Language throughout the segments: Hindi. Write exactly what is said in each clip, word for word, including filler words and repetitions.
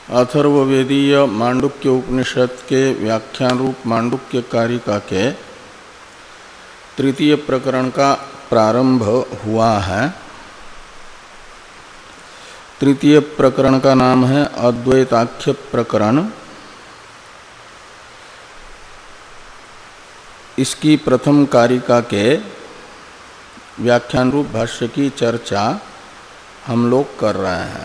अथर्ववेदीय मांडुक्य उपनिषद के व्याख्यान रूप मांडुक्य कारिका के तृतीय प्रकरण का प्रारंभ हुआ है। तृतीय प्रकरण का नाम है अद्वैताख्य प्रकरण। इसकी प्रथम कारिका के व्याख्यान रूप भाष्य की चर्चा हम लोग कर रहे हैं।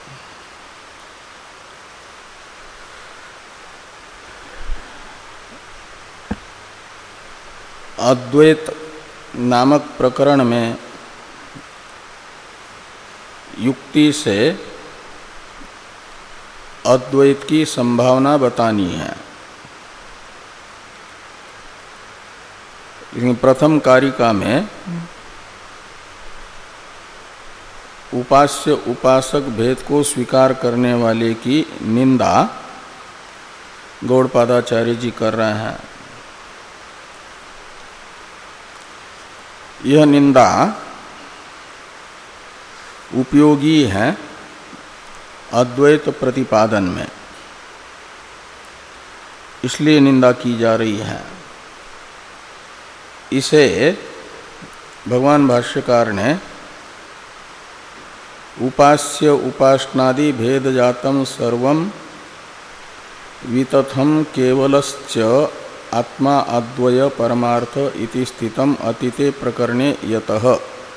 अद्वैत नामक प्रकरण में युक्ति से अद्वैत की संभावना बतानी है। लेकिन प्रथम कारिका में उपास्य उपासक भेद को स्वीकार करने वाले की निंदा गौड़पादाचार्य जी कर रहे हैं। यह निंदा उपयोगी है अद्वैत प्रतिपादन में, इसलिए निंदा की जा रही है। इसे भगवान भाष्यकार ने उपास्य उपासनादि भेद जातम सर्वम वितथम केवलश्च आत्मा अद्वय परमार्थ इति स्थितम अतिते प्रकरणे यतः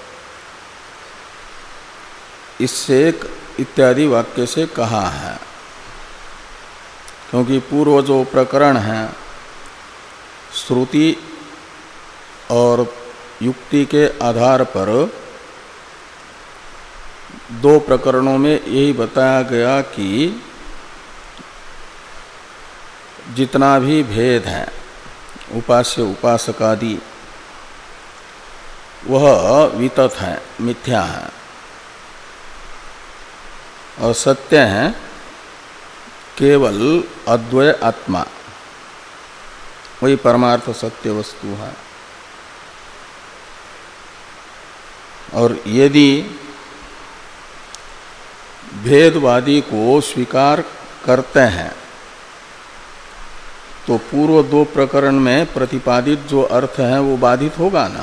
इससे इत्यादि वाक्य से कहा है। क्योंकि पूर्व जो प्रकरण है श्रुति और युक्ति के आधार पर दो प्रकरणों में यही बताया गया कि जितना भी भेद है उपास्य उपासकादि वह वितत है, मिथ्या है और सत्य है केवल अद्वय आत्मा, वही परमार्थ सत्य वस्तु है। और यदि भेदवादी को स्वीकार करते हैं तो पूर्व दो प्रकरण में प्रतिपादित जो अर्थ है वो बाधित होगा ना।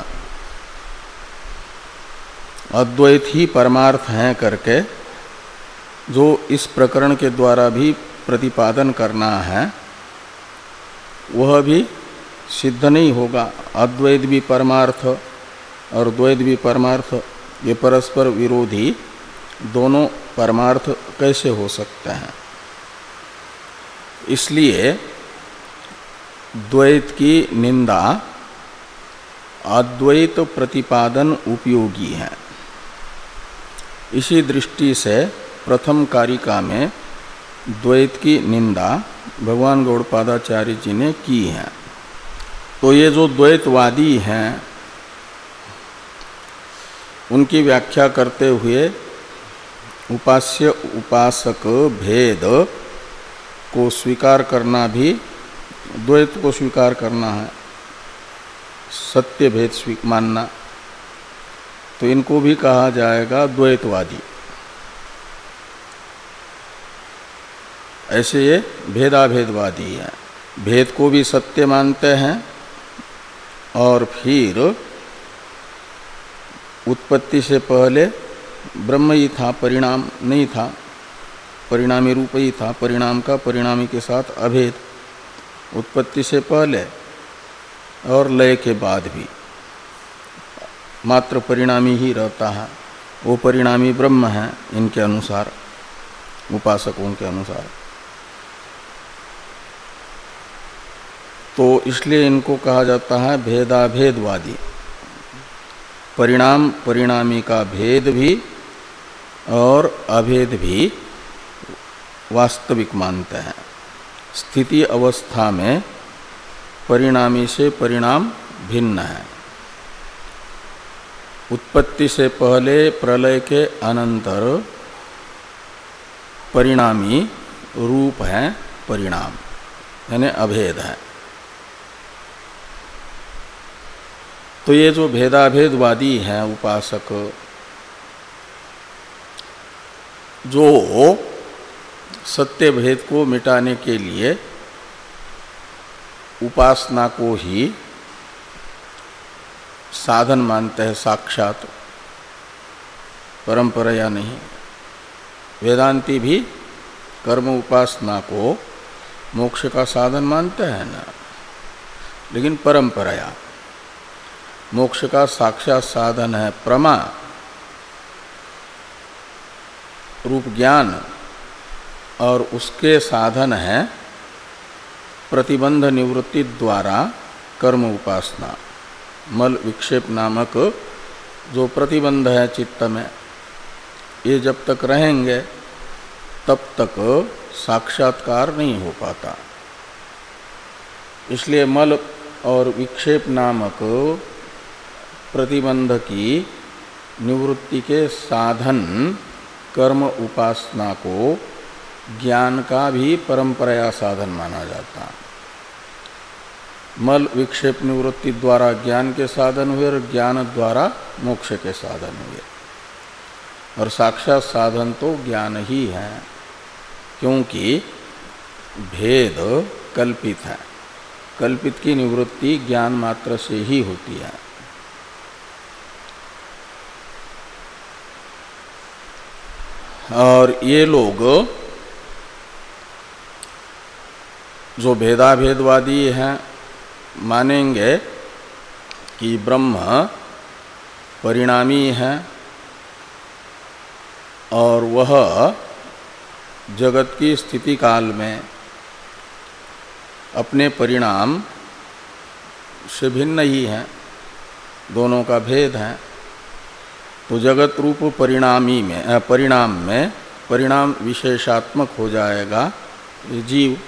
अद्वैत ही परमार्थ है करके जो इस प्रकरण के द्वारा भी प्रतिपादन करना है वह भी सिद्ध नहीं होगा। अद्वैत भी परमार्थ और द्वैत भी परमार्थ, ये परस्पर विरोधी दोनों परमार्थ कैसे हो सकते हैं। इसलिए द्वैत की निंदा अद्वैत प्रतिपादन उपयोगी है। इसी दृष्टि से प्रथम कारिका में द्वैत की निंदा भगवान गौड़पादाचार्य जी ने की है। तो ये जो द्वैतवादी हैं उनकी व्याख्या करते हुए उपास्य उपासक भेद को स्वीकार करना भी द्वैत को स्वीकार करना है, सत्य भेद मानना, तो इनको भी कहा जाएगा द्वैतवादी। ऐसे ये भेदाभेदवादी है, भेद को भी सत्य मानते हैं और फिर उत्पत्ति से पहले ब्रह्म ही था, परिणाम नहीं था, परिणामी रूप ही था, परिणाम का परिणामी के साथ अभेद, उत्पत्ति से पहले और लय के बाद भी मात्र परिणामी ही रहता है। वो परिणामी ब्रह्म है इनके अनुसार, उपासकों के अनुसार। तो इसलिए इनको कहा जाता है भेदाभेदवादी। परिणाम परिणामी का भेद भी और अभेद भी वास्तविक मानते हैं। स्थिति अवस्था में परिणामी से परिणाम भिन्न है। उत्पत्ति से पहले प्रलय के अनंतर परिणामी रूप है परिणाम, यानी अभेद है। तो ये जो भेदाभेदवादी हैं उपासक, जो सत्य भेद को मिटाने के लिए उपासना को ही साधन मानते हैं, साक्षात, परंपरा या नहीं। वेदांती भी कर्म उपासना को मोक्ष का साधन मानते हैं ना, लेकिन परंपराया। मोक्ष का साक्षात साधन है प्रमा रूप ज्ञान, और उसके साधन है प्रतिबंध निवृत्ति द्वारा कर्म उपासना। मल विक्षेप नामक जो प्रतिबंध है चित्त में, ये जब तक रहेंगे तब तक साक्षात्कार नहीं हो पाता। इसलिए मल और विक्षेप नामक प्रतिबंध की निवृत्ति के साधन कर्म उपासना को ज्ञान का भी परंपराया साधन माना जाता। मल विक्षेप निवृत्ति द्वारा ज्ञान के साधन हुए और ज्ञान द्वारा मोक्ष के साधन हुए, और साक्षात साधन तो ज्ञान ही है, क्योंकि भेद कल्पित है। कल्पित की निवृत्ति ज्ञान मात्र से ही होती है। और ये लोग जो भेदाभेदवादी हैं मानेंगे कि ब्रह्म परिणामी है और वह जगत की स्थिति काल में अपने परिणाम से भिन्न ही है, दोनों का भेद है। तो जगत रूप परिणामी में परिणाम में परिणाम विशेषात्मक हो जाएगा ये जीव।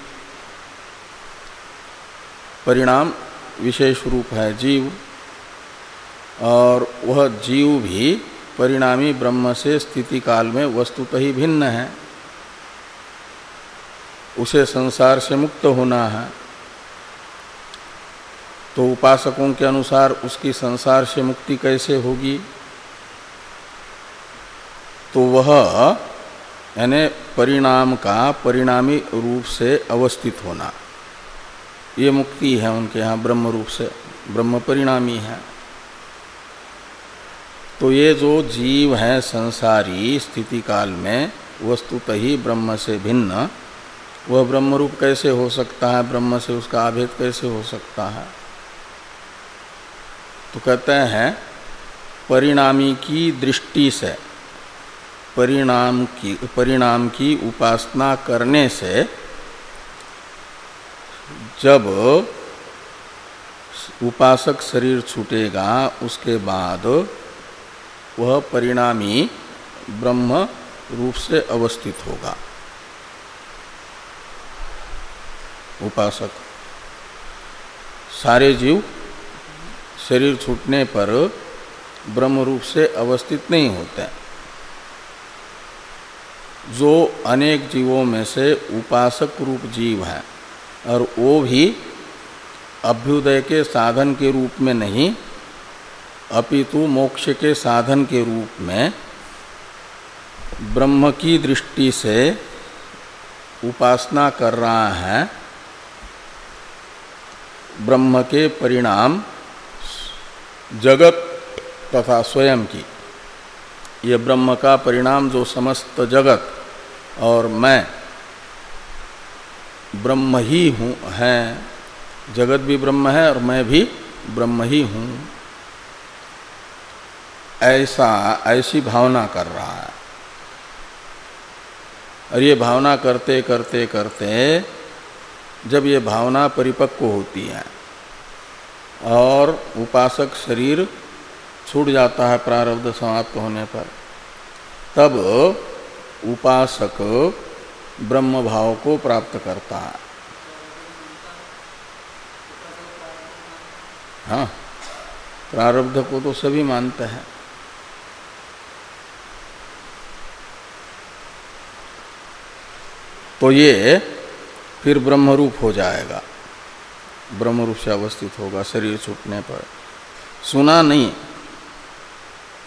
परिणाम विशेष रूप है जीव, और वह जीव भी परिणामी ब्रह्म से स्थिति काल में वस्तुतः ही भिन्न है। उसे संसार से मुक्त होना है, तो उपासकों के अनुसार उसकी संसार से मुक्ति कैसे होगी? तो वह यानी परिणाम का परिणामी रूप से अवस्थित होना, ये मुक्ति है उनके यहाँ ब्रह्म रूप से। ब्रह्म परिणामी है। तो ये जो जीव है संसारी स्थिति काल में वस्तुतः ही ब्रह्म से भिन्न, वह ब्रह्म रूप कैसे हो सकता है? ब्रह्म से उसका अभेद कैसे हो सकता है? तो कहते हैं परिणामी की दृष्टि से, परिणाम की परिणाम की उपासना करने से जब उपासक शरीर छूटेगा उसके बाद वह परिणामी ब्रह्म रूप से अवस्थित होगा। उपासक सारे जीव शरीर छूटने पर ब्रह्म रूप से अवस्थित नहीं होते। जो अनेक जीवों में से उपासक रूप जीव है, और वो भी अभ्युदय के साधन के रूप में नहीं अपितु मोक्ष के साधन के रूप में ब्रह्म की दृष्टि से उपासना कर रहा है। ब्रह्म के परिणाम जगत तथा स्वयं की, ये ब्रह्म का परिणाम जो समस्त जगत और मैं ब्रह्म ही हूँ है, जगत भी ब्रह्म है और मैं भी ब्रह्म ही हूँ, ऐसा ऐसी भावना कर रहा है। और ये भावना करते करते करते जब ये भावना परिपक्व होती है और उपासक शरीर छूट जाता है प्रारब्ध समाप्त होने पर, तब उपासक ब्रह्म भाव को प्राप्त करता है। हाँ, प्रारब्ध को तो सभी मानते हैं। तो ये फिर ब्रह्मरूप हो जाएगा, ब्रह्मरूप से अवस्थित होगा शरीर छूटने पर। सुना नहीं?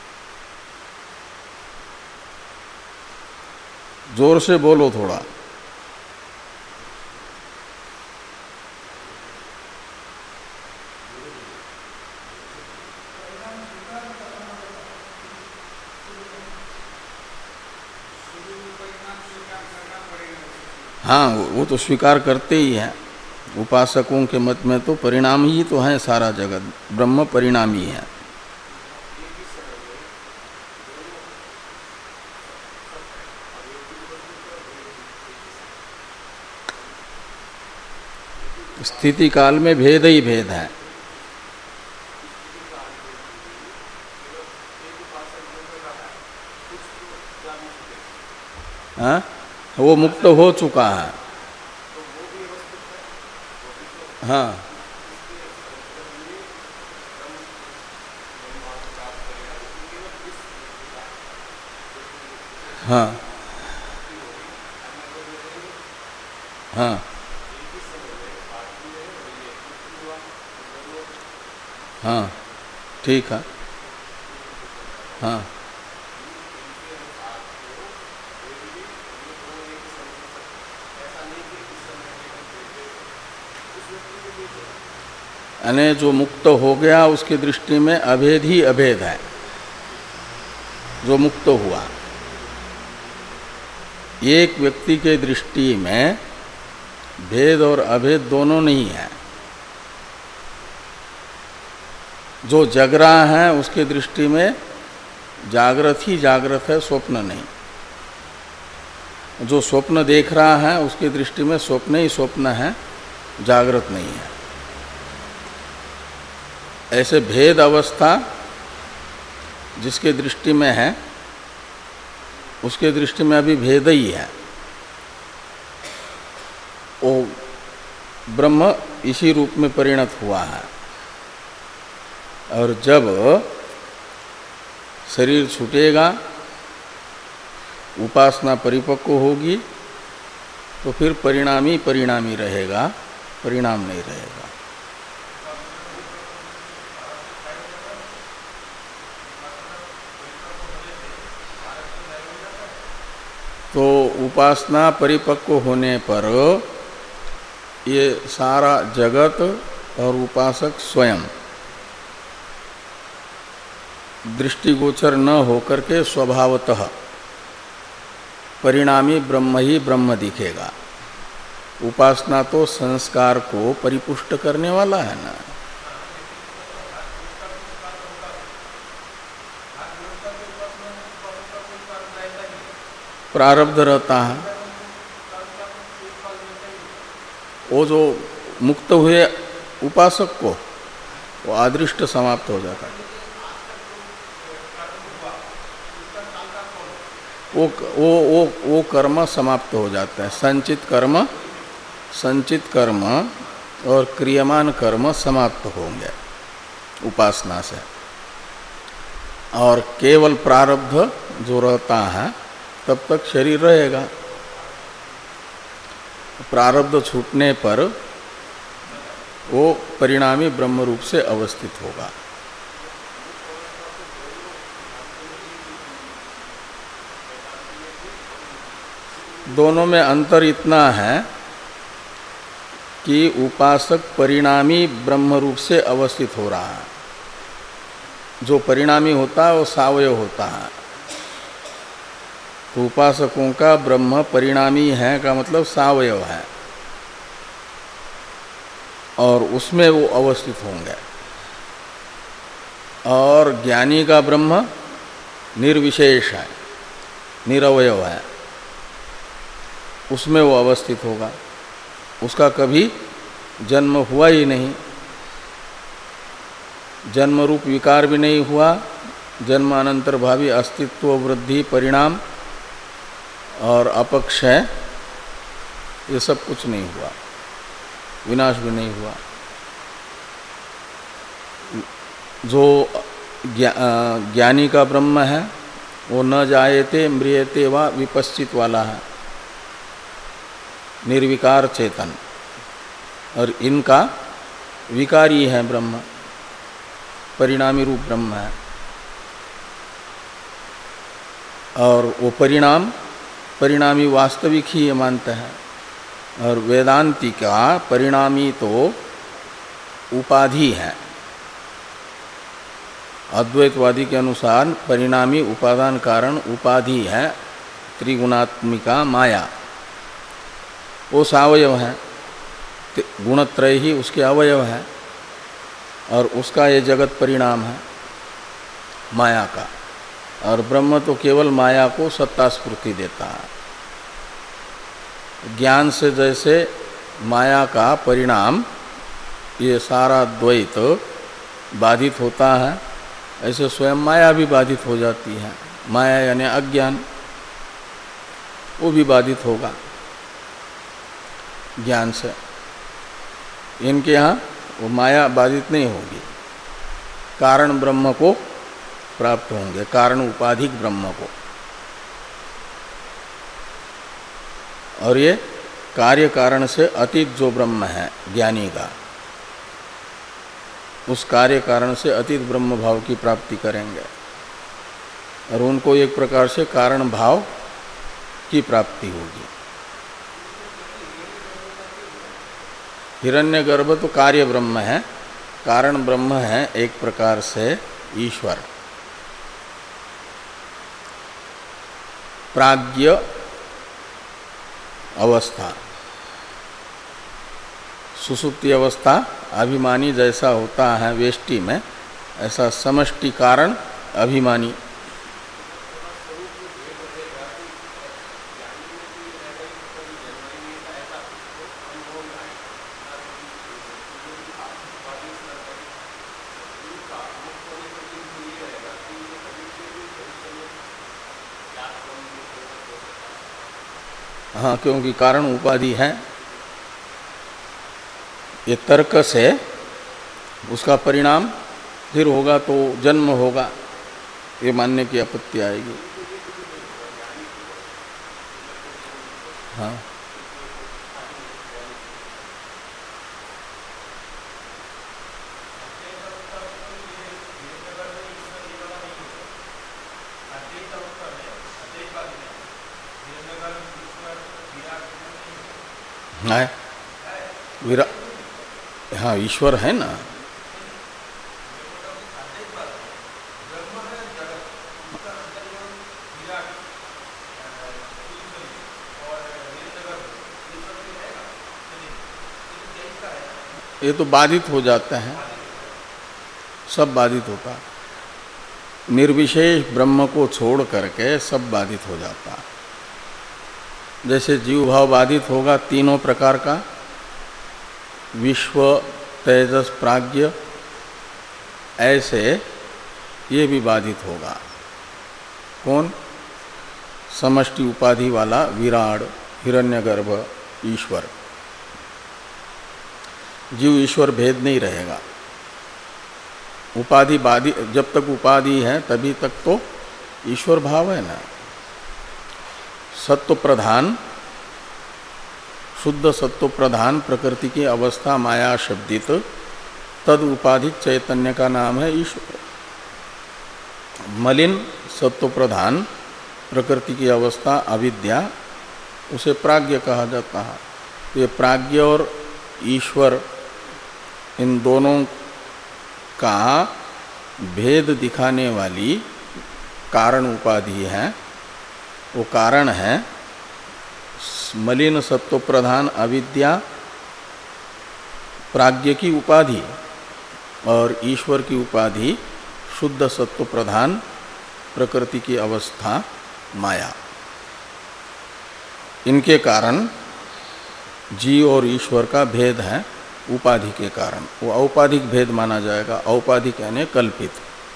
जोर से बोलो थोड़ा। हाँ, वो तो स्वीकार करते ही हैं। उपासकों के मत में तो परिणाम ही तो है सारा जगत, ब्रह्म परिणामी है। स्थिति काल में भेद ही भेद है। हाँ, वो मुक्त हो चुका है। हाँ, हाँ, हाँ, हाँ, ठीक है। हाँ, यानी जो मुक्त हो गया उसकी दृष्टि में अभेद ही अभेद है। जो मुक्त हुआ, एक व्यक्ति के दृष्टि में भेद और अभेद दोनों नहीं है। जो जग रहा है उसके दृष्टि में जागृत ही जागृत है, स्वप्न नहीं। जो स्वप्न देख रहा है उसकी दृष्टि में स्वप्न ही स्वप्न है, जागृत नहीं है। ऐसे भेद अवस्था जिसके दृष्टि में है उसके दृष्टि में अभी भेद ही है। वो ब्रह्म इसी रूप में परिणत हुआ है। और जब शरीर छूटेगा, उपासना परिपक्व होगी, तो फिर परिणामी परिणामी रहेगा, परिणाम नहीं रहेगा। तो उपासना परिपक्व होने पर ये सारा जगत और उपासक स्वयं दृष्टिगोचर न होकर के स्वभावतः परिणामी ब्रह्म ही ब्रह्म दिखेगा। उपासना तो संस्कार को परिपुष्ट करने वाला है ना। प्रारब्ध रहता है। वो जो मुक्त हुए उपासक को वो अदृष्ट समाप्त हो जाता है। वो वो वो वो कर्म समाप्त हो जाता है। संचित कर्म संचित कर्म और क्रियमान कर्म समाप्त होंगे उपासना से। और केवल प्रारब्ध जो रहता है तब तक शरीर रहेगा। प्रारब्ध छूटने पर वो परिणामी ब्रह्म रूप से अवस्थित होगा। दोनों में अंतर इतना है कि उपासक परिणामी ब्रह्म रूप से अवस्थित हो रहा है। जो परिणामी होता है वो सावयव होता है। तो उपासकों का ब्रह्म परिणामी है का मतलब सावयव है, और उसमें वो अवस्थित होंगे। और ज्ञानी का ब्रह्म निर्विशेष है, निरवयव है, उसमें वो अवस्थित होगा। उसका कभी जन्म हुआ ही नहीं, जन्म रूप विकार भी नहीं हुआ, जन्म अनंतर भावी अस्तित्व वृद्धि परिणाम और अपक्षय ये सब कुछ नहीं हुआ, विनाश भी नहीं हुआ। जो ज्ञानी का ब्रह्म है वो न जायते म्रियते वा विपश्चित वाला है, निर्विकार चेतन। और इनका विकारी है ब्रह्म, परिणामी रूप ब्रह्म है। और वो परिणाम परिणामी वास्तविक ही ये मानते हैं। और वेदांती का परिणामी तो उपाधि है। अद्वैतवादी के अनुसार परिणामी उपादान कारण उपाधि है, त्रिगुणात्मिका माया वो सावयव है, गुणत्रय ही उसके अवयव है और उसका ये जगत परिणाम है माया का। और ब्रह्म तो केवल माया को सत्ता स्फूर्ति देता है। ज्ञान से जैसे माया का परिणाम ये सारा द्वैत बाधित होता है, ऐसे स्वयं माया भी बाधित हो जाती है। माया यानी अज्ञान, वो भी बाधित होगा ज्ञान से। इनके यहाँ वो माया बाधित नहीं होगी, कारण ब्रह्म को प्राप्त होंगे, कारण उपाधिक ब्रह्म को। और ये कार्य कारण से अतीत जो ब्रह्म है ज्ञानी का, उस कार्य कारण से अतीत ब्रह्म भाव की प्राप्ति करेंगे और उनको एक प्रकार से कारण भाव की प्राप्ति होगी। हिरण्यगर्भ तो कार्य ब्रह्म है, कारण ब्रह्म है एक प्रकार से ईश्वर। प्राज्ञ अवस्था, सुसुप्ति अवस्था अभिमानी जैसा होता है वेष्टि में, ऐसा समष्टि कारण अभिमानी। हाँ, क्योंकि कारण उपाधि है। ये तर्क से उसका परिणाम फिर होगा तो जन्म होगा, ये मानने की आपत्ति आएगी। हाँ, है विरा हाँ, ईश्वर है ना। ये तो बाधित हो जाते हैं, सब बाधित होता है। निर्विशेष ब्रह्म को छोड़ करके सब बाधित हो जाता है। जैसे जीव भाव बाधित होगा तीनों प्रकार का, विश्व, तेजस, प्राज्ञ, ऐसे ये भी बाधित होगा। कौन? समष्टि उपाधि वाला विराट, हिरण्यगर्भ, ईश्वर। जीव ईश्वर भेद नहीं रहेगा। उपाधि बाधित, जब तक उपाधि है तभी तक तो ईश्वर भाव है ना। सत्व प्रधान, शुद्ध सत्व प्रधान प्रकृति की अवस्था माया शब्दित तद उपाधिक चैतन्य का नाम है ईश्वर। मलिन सत्व प्रधान प्रकृति की अवस्था अविद्या, उसे प्राज्ञ कहा जाता है। ये प्राज्ञ और ईश्वर, इन दोनों का भेद दिखाने वाली कारण उपाधि है। वो कारण है मलिन सत्व प्रधान अविद्या, प्राज्ञ की उपाधि, और ईश्वर की उपाधि शुद्ध सत्व प्रधान प्रकृति की अवस्था माया। इनके कारण जीव और ईश्वर का भेद है उपाधि के कारण। वो औपाधिक भेद माना जाएगा। औपाधिक यानी कल्पित।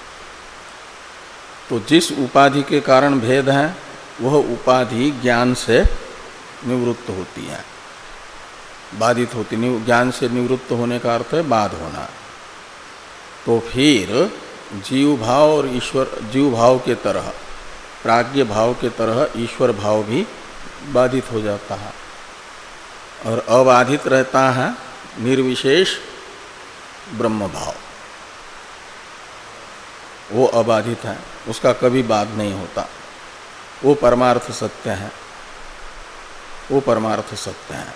तो जिस उपाधि के कारण भेद है वह उपाधि ज्ञान से निवृत्त होती है, बाधित होती। ज्ञान से निवृत्त होने का अर्थ है बाध होना। तो फिर जीव भाव और ईश्वर, जीव भाव के तरह, प्राज्ञ भाव के तरह ईश्वर भाव भी बाधित हो जाता है और अबाधित रहता है निर्विशेष ब्रह्म भाव। वो अबाधित है, उसका कभी बाध नहीं होता। वो परमार्थ सत्य है, वो परमार्थ सत्य है,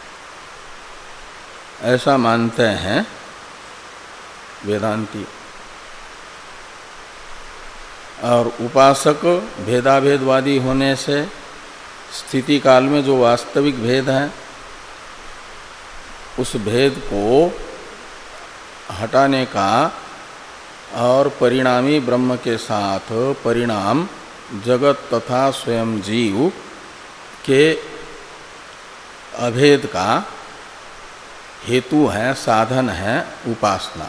ऐसा मानते हैं वेदांती। और उपासक भेदाभेदवादी होने से स्थिति काल में जो वास्तविक भेद है उस भेद को हटाने का और परिणामी ब्रह्म के साथ परिणाम जगत तथा स्वयं जीव के अभेद का हेतु है, साधन है उपासना।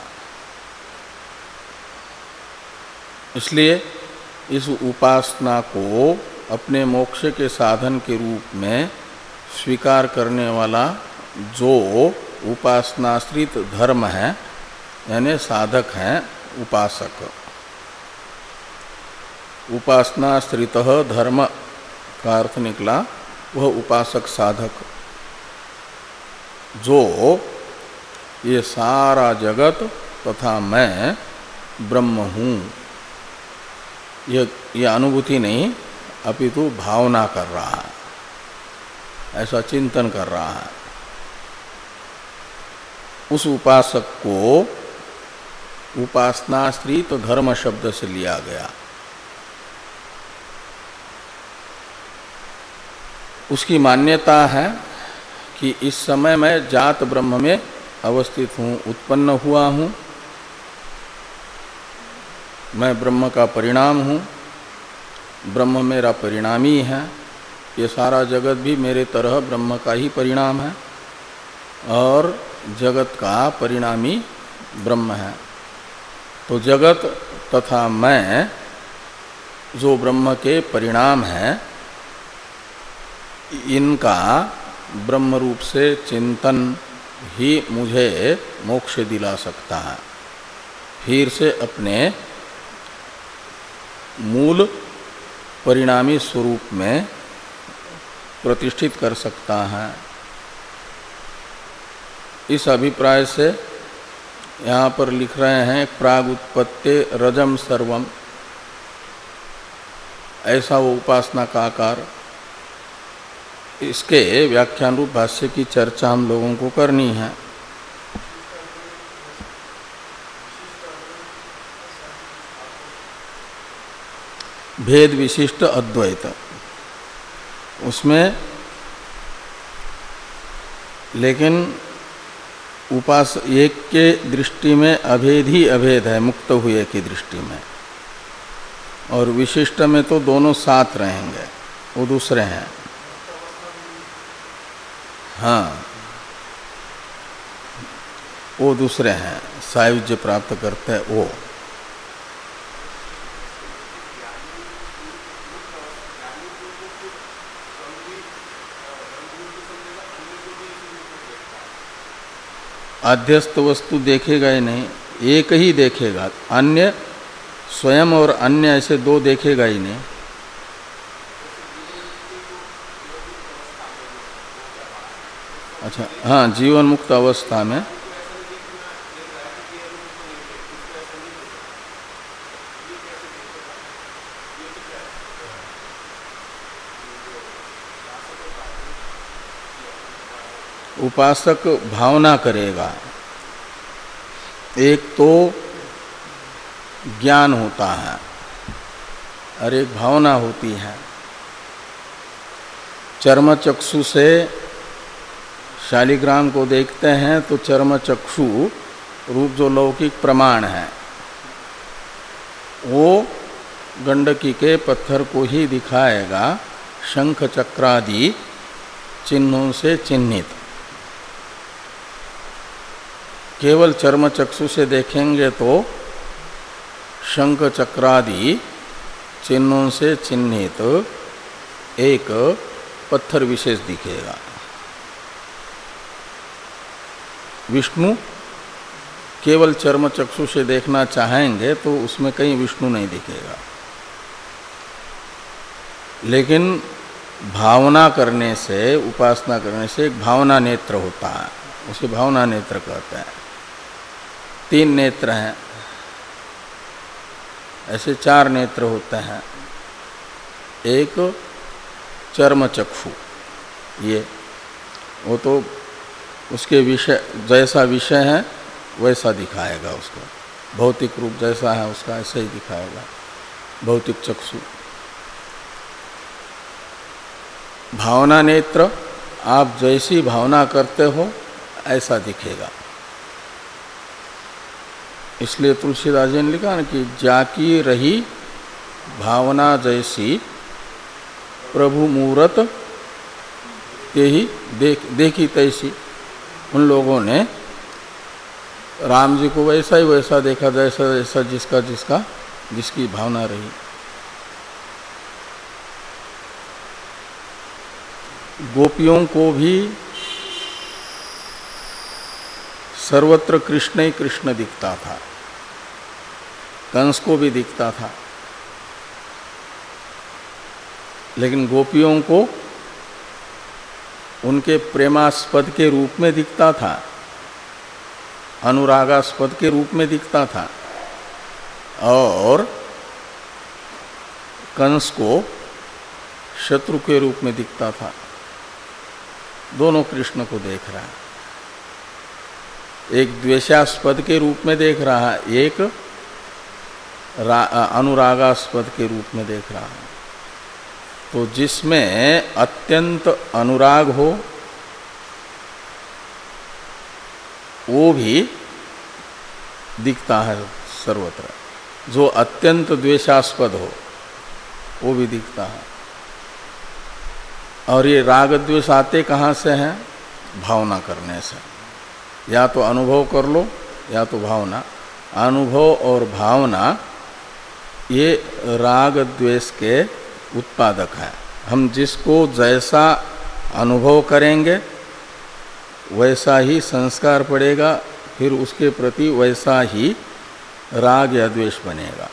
इसलिए इस उपासना को अपने मोक्ष के साधन के रूप में स्वीकार करने वाला जो उपासनाश्रित धर्म है, यानी साधक है उपासक। उपासनाश्रित धर्म का अर्थ निकला वह उपासक साधक, जो ये सारा जगत तथा मैं ब्रह्म हूँ यह यह अनुभूति नहीं अपितु भावना कर रहा है, ऐसा चिंतन कर रहा है। उस उपासक को उपासनाश्रित धर्म शब्द से लिया गया। उसकी मान्यता है कि इस समय मैं जात ब्रह्म में अवस्थित हूँ, उत्पन्न हुआ हूँ, मैं ब्रह्म का परिणाम हूँ, ब्रह्म मेरा परिणामी है, ये सारा जगत भी मेरे तरह ब्रह्म का ही परिणाम है और जगत का परिणामी ब्रह्म है। तो जगत तथा मैं जो ब्रह्म के परिणाम है, इनका ब्रह्म रूप से चिंतन ही मुझे मोक्ष दिला सकता है, फिर से अपने मूल परिणामी स्वरूप में प्रतिष्ठित कर सकता है। इस अभिप्राय से यहाँ पर लिख रहे हैं प्राग उत्पत्ति रजम सर्वम, ऐसा वो उपासना का आकार। इसके व्याख्यान रूप भाष्य की चर्चा हम लोगों को करनी है। भेद विशिष्ट अद्वैत, उसमें लेकिन उपास एक के दृष्टि में अभेद ही अभेद है, मुक्त हुए की दृष्टि में, और विशिष्ट में तो दोनों साथ रहेंगे, वो दूसरे हैं। हाँ, वो दूसरे हैं, सायुज्य प्राप्त करते हैं वो। अध्यस्त वस्तु देखेगा ही नहीं, एक ही देखेगा, अन्य स्वयं और अन्य ऐसे दो देखेगा ही नहीं। अच्छा, हाँ, जीवन मुक्त अवस्था में उपासक भावना करेगा। एक तो ज्ञान होता है और एक भावना होती है। चर्म चक्षु से शालिग्राम को देखते हैं तो चर्म चक्षु रूप जो लौकिक प्रमाण है वो गंडकी के पत्थर को ही दिखाएगा, शंख चक्रादि चिन्हों से चिन्हित। केवल चर्म चक्षु से देखेंगे तो शंख चक्रादि चिन्हों से चिन्हित एक पत्थर विशेष दिखेगा। विष्णु केवल चर्म चक्षु से देखना चाहेंगे तो उसमें कहीं विष्णु नहीं दिखेगा, लेकिन भावना करने से, उपासना करने से एक भावना नेत्र होता है, उसे भावना नेत्र कहते हैं। तीन नेत्र हैं, ऐसे चार नेत्र होते हैं। एक चर्म चक्षु, ये वो तो उसके विषय जैसा विषय है वैसा दिखाएगा उसको, भौतिक रूप जैसा है उसका ऐसा ही दिखाएगा, भौतिक चक्षु। भावना नेत्र आप जैसी भावना करते हो ऐसा दिखेगा। इसलिए तुलसीदास जी ने लिखा ना कि जाकी रही भावना जैसी प्रभु मूरत ते ही देख देखी तैसी। उन लोगों ने राम जी को वैसा ही वैसा देखा जैसा जैसा जिसका जिसका जिसकी भावना रही। गोपियों को भी सर्वत्र कृष्ण ही कृष्ण दिखता था, कंस को भी दिखता था, लेकिन गोपियों को उनके प्रेमास्पद के रूप में दिखता था, अनुरागास्पद के रूप में दिखता था, और कंस को शत्रु के रूप में दिखता था। दोनों कृष्ण को देख रहा है, एक द्वेषास्पद के रूप में देख रहा है, एक अनुरागास्पद के रूप में देख रहा है। तो जिसमें अत्यंत अनुराग हो वो भी दिखता है सर्वत्र, जो अत्यंत द्वेषास्पद हो वो भी दिखता है। और ये राग द्वेष आते कहाँ से हैं? भावना करने से। या तो अनुभव कर लो या तो भावना। अनुभव और भावना ये राग द्वेष के उत्पादक है। हम जिसको जैसा अनुभव करेंगे वैसा ही संस्कार पड़ेगा, फिर उसके प्रति वैसा ही राग या द्वेष बनेगा।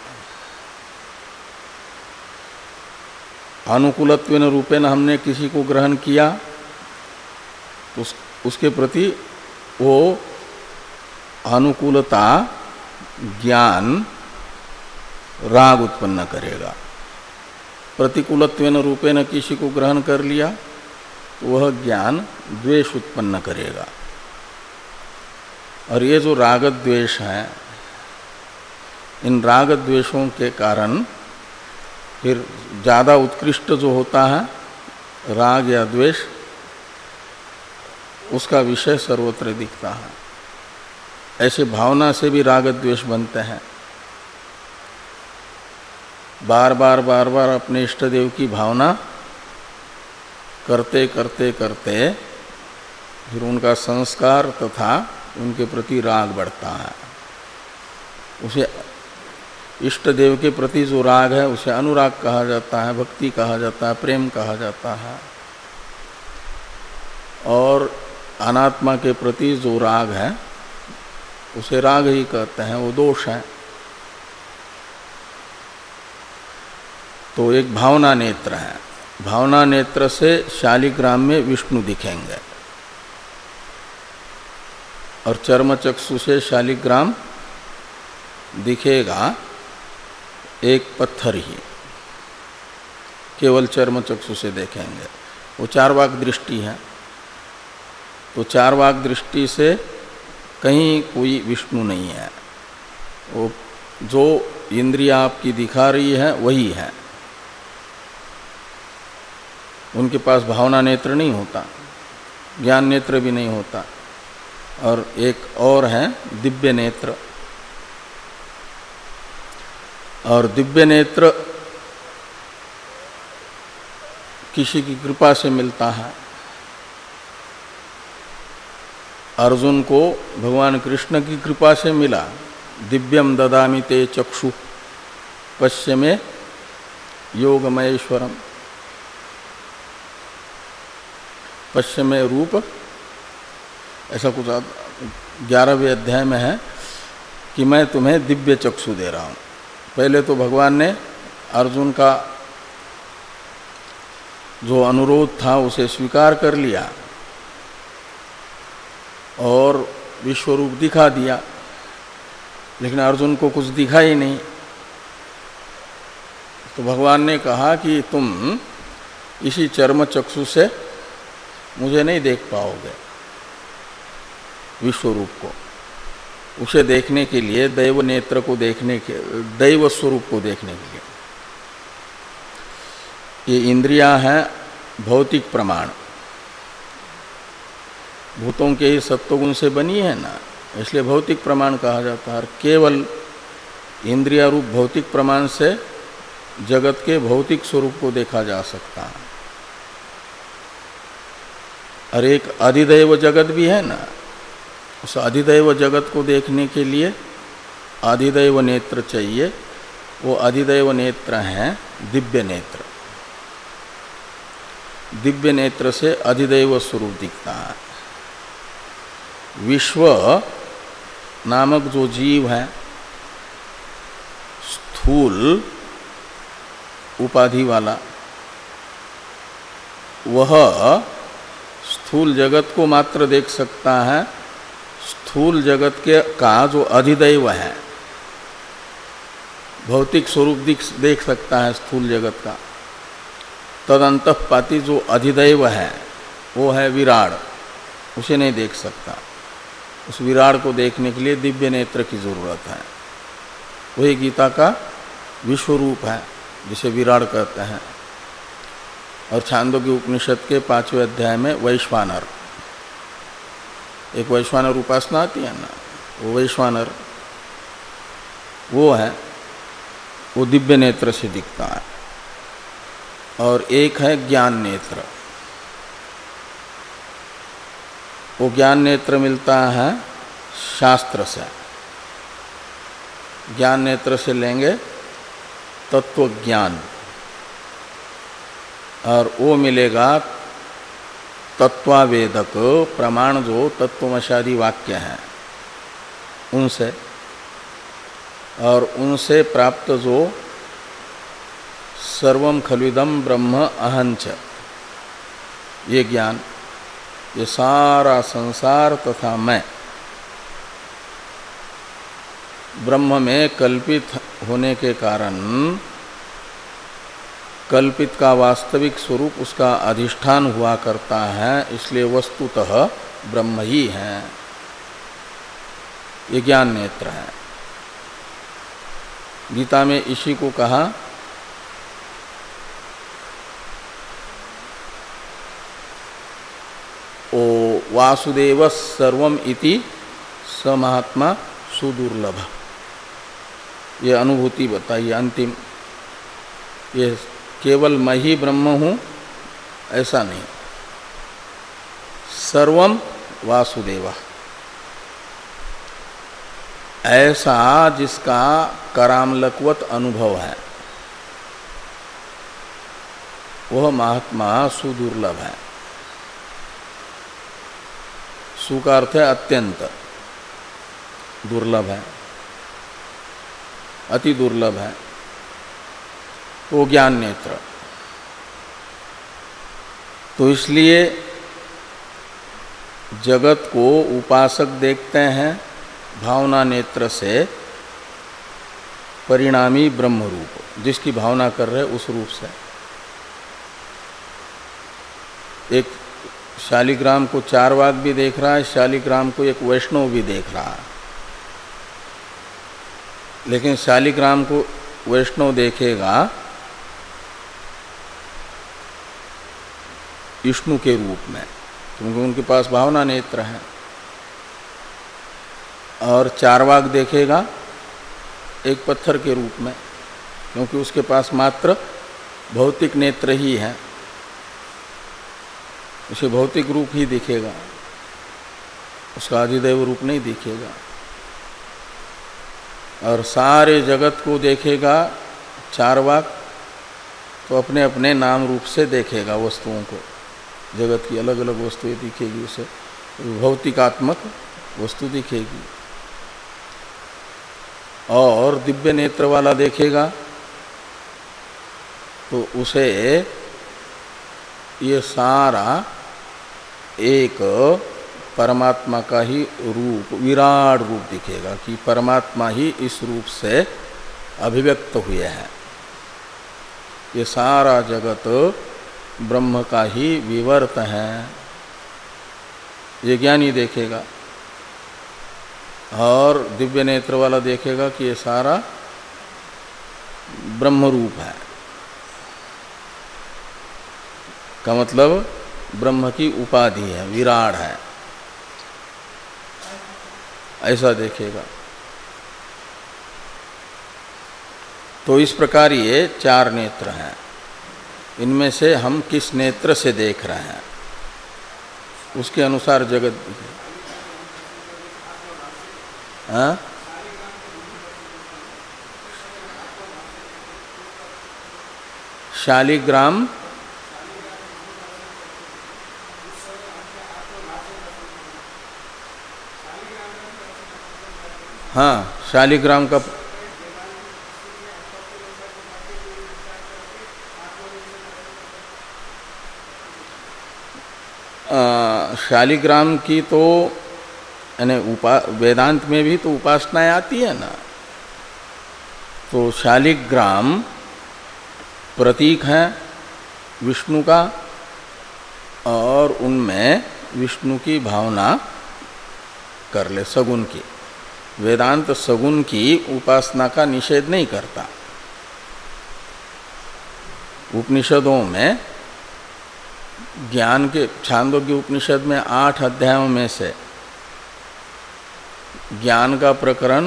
अनुकूलत्वेन रूपेण हमने किसी को ग्रहण किया तो उस, उसके प्रति वो अनुकूलता ज्ञान राग उत्पन्न करेगा। प्रतिकूलत्वेन रूपेण किसी को ग्रहण कर लिया तो वह ज्ञान द्वेष उत्पन्न करेगा। और ये जो राग द्वेष है, इन राग द्वेषों के कारण फिर ज़्यादा उत्कृष्ट जो होता है राग या द्वेष, उसका विषय सर्वत्र दिखता है। ऐसे भावना से भी राग द्वेष बनते हैं। बार बार बार बार अपने इष्ट देव की भावना करते करते करते फिर उनका संस्कार तथा उनके प्रति राग बढ़ता है। उसे इष्ट देव के प्रति जो राग है उसे अनुराग कहा जाता है, भक्ति कहा जाता है, प्रेम कहा जाता है। और अनात्मा के प्रति जो राग है उसे राग ही कहते हैं, वो दोष है। तो एक भावना नेत्र है, भावना नेत्र से शालिग्राम में विष्णु दिखेंगे, और चर्मचक्षु से शालिग्राम दिखेगा एक पत्थर ही, केवल चर्मचक्षु से देखेंगे। वो चारवाक दृष्टि है, तो चारवाक दृष्टि से कहीं कोई विष्णु नहीं है। वो जो इंद्रियां आपकी दिखा रही है वही है। उनके पास भावना नेत्र नहीं होता, ज्ञान नेत्र भी नहीं होता। और एक और है दिव्य नेत्र, और दिव्य नेत्र किसी की कृपा से मिलता है। अर्जुन को भगवान कृष्ण की कृपा से मिला, दिव्यम ददामि ते चक्षु पश्य में योगमयेश्वरम। पश्य में रूप, ऐसा कुछ ग्यारहवें अध्याय में है कि मैं तुम्हें दिव्य चक्षु दे रहा हूँ। पहले तो भगवान ने अर्जुन का जो अनुरोध था उसे स्वीकार कर लिया और विश्वरूप दिखा दिया, लेकिन अर्जुन को कुछ दिखा ही नहीं। तो भगवान ने कहा कि तुम इसी चर्म चक्षु से मुझे नहीं देख पाओगे, विश्वरूप को। उसे देखने के लिए दैव नेत्र को देखने के, दैव स्वरूप को देखने के लिए ये इंद्रियां हैं भौतिक प्रमाण, भूतों के ही सत्वगुण से बनी है ना, इसलिए भौतिक प्रमाण कहा जाता है। केवल इंद्रिय रूप भौतिक प्रमाण से जगत के भौतिक स्वरूप को देखा जा सकता है। और एक अधिदैव जगत भी है ना, उस अधिदैव जगत को देखने के लिए अधिदैव नेत्र चाहिए। वो अधिदैव नेत्र हैं दिव्य नेत्र। दिव्य नेत्र से अधिदैव स्वरूप दिखता है। विश्व नामक जो जीव है, स्थूल उपाधि वाला, वह स्थूल जगत को मात्र देख सकता है। स्थूल जगत के का जो अधिदैव है, भौतिक स्वरूप देख सकता है स्थूल जगत का। तदंतःपाती जो अधिदैव है वो है विराड, उसे नहीं देख सकता। उस विराड को देखने के लिए दिव्य नेत्र की जरूरत है। वही गीता का विश्व रूप है जिसे विराड कहते हैं। और छांदोग्य उपनिषद के पांचवें अध्याय में वैश्वानर, एक वैश्वानर उपासना आती है ना, वो वैश्वानर वो है, वो दिव्य नेत्र से दिखता है। और एक है ज्ञान नेत्र, वो ज्ञान नेत्र मिलता है शास्त्र से। ज्ञान नेत्र से लेंगे तत्व ज्ञान, और वो मिलेगा तत्वावेदक प्रमाण जो तत्वमशादी वाक्य हैं उनसे, और उनसे प्राप्त जो सर्वम खलुदम ब्रह्म अहंच, ये ज्ञान, ये सारा संसार तथा मैं ब्रह्म में कल्पित होने के कारण कल्पित का वास्तविक स्वरूप उसका अधिष्ठान हुआ करता है, इसलिए वस्तुतः ब्रह्म ही है। ये ज्ञान नेत्र है। गीता में इसी को कहा ओ वासुदेव सर्वम इति स महात्मा सुदुर्लभ। ये अनुभूति बताइए अंतिम, ये केवल मैं ही ब्रह्म हूँ ऐसा नहीं, सर्वम वासुदेव, ऐसा जिसका करामलकवत अनुभव है वह महात्मा सुदुर्लभ है। सु का अर्थ है अत्यंत, दुर्लभ है, अति दुर्लभ है। तो ज्ञान नेत्र, तो इसलिए जगत को उपासक देखते हैं भावना नेत्र से, परिणामी ब्रह्म रूप जिसकी भावना कर रहे उस रूप से। एक शालिग्राम को चारवाक भी देख रहा है, शालिग्राम को एक वैष्णव भी देख रहा है, लेकिन शालिग्राम को वैष्णव देखेगा विष्णु के रूप में, क्योंकि उनके पास भावना नेत्र है। और चारवाक देखेगा एक पत्थर के रूप में, क्योंकि उसके पास मात्र भौतिक नेत्र ही है, उसे भौतिक रूप ही दिखेगा, उसका अधिदैव रूप नहीं दिखेगा। और सारे जगत को देखेगा चारवाक, तो अपने अपने नाम रूप से देखेगा वस्तुओं को, जगत की अलग अलग वस्तुएं दिखेगी, उसे भौतिकात्मक वस्तु दिखेगी। और दिव्य नेत्र वाला देखेगा तो उसे ये सारा एक परमात्मा का ही रूप, विराट रूप दिखेगा कि परमात्मा ही इस रूप से अभिव्यक्त हुए हैं। ये सारा जगत ब्रह्म का ही विवर्त है, ये ज्ञानी देखेगा। और दिव्य नेत्र वाला देखेगा कि ये सारा ब्रह्म रूप है। का मतलब ब्रह्म की उपाधि है, विराट है, ऐसा देखेगा। तो इस प्रकार ये चार नेत्र हैं, इनमें से हम किस नेत्र से देख रहे हैं उसके अनुसार जगत दिखे। हाँ? शालिग्राम हाँ, शालिग्राम का शालिग्राम की तो यानी उपा वेदांत में भी तो उपासनाएं आती है ना। तो शालिग्राम प्रतीक है विष्णु का और उनमें विष्णु की भावना कर ले, सगुण की। वेदांत सगुण की उपासना का निषेध नहीं करता। उपनिषदों में ज्ञान के छांदोग्य उपनिषद में आठ अध्यायों में से ज्ञान का प्रकरण,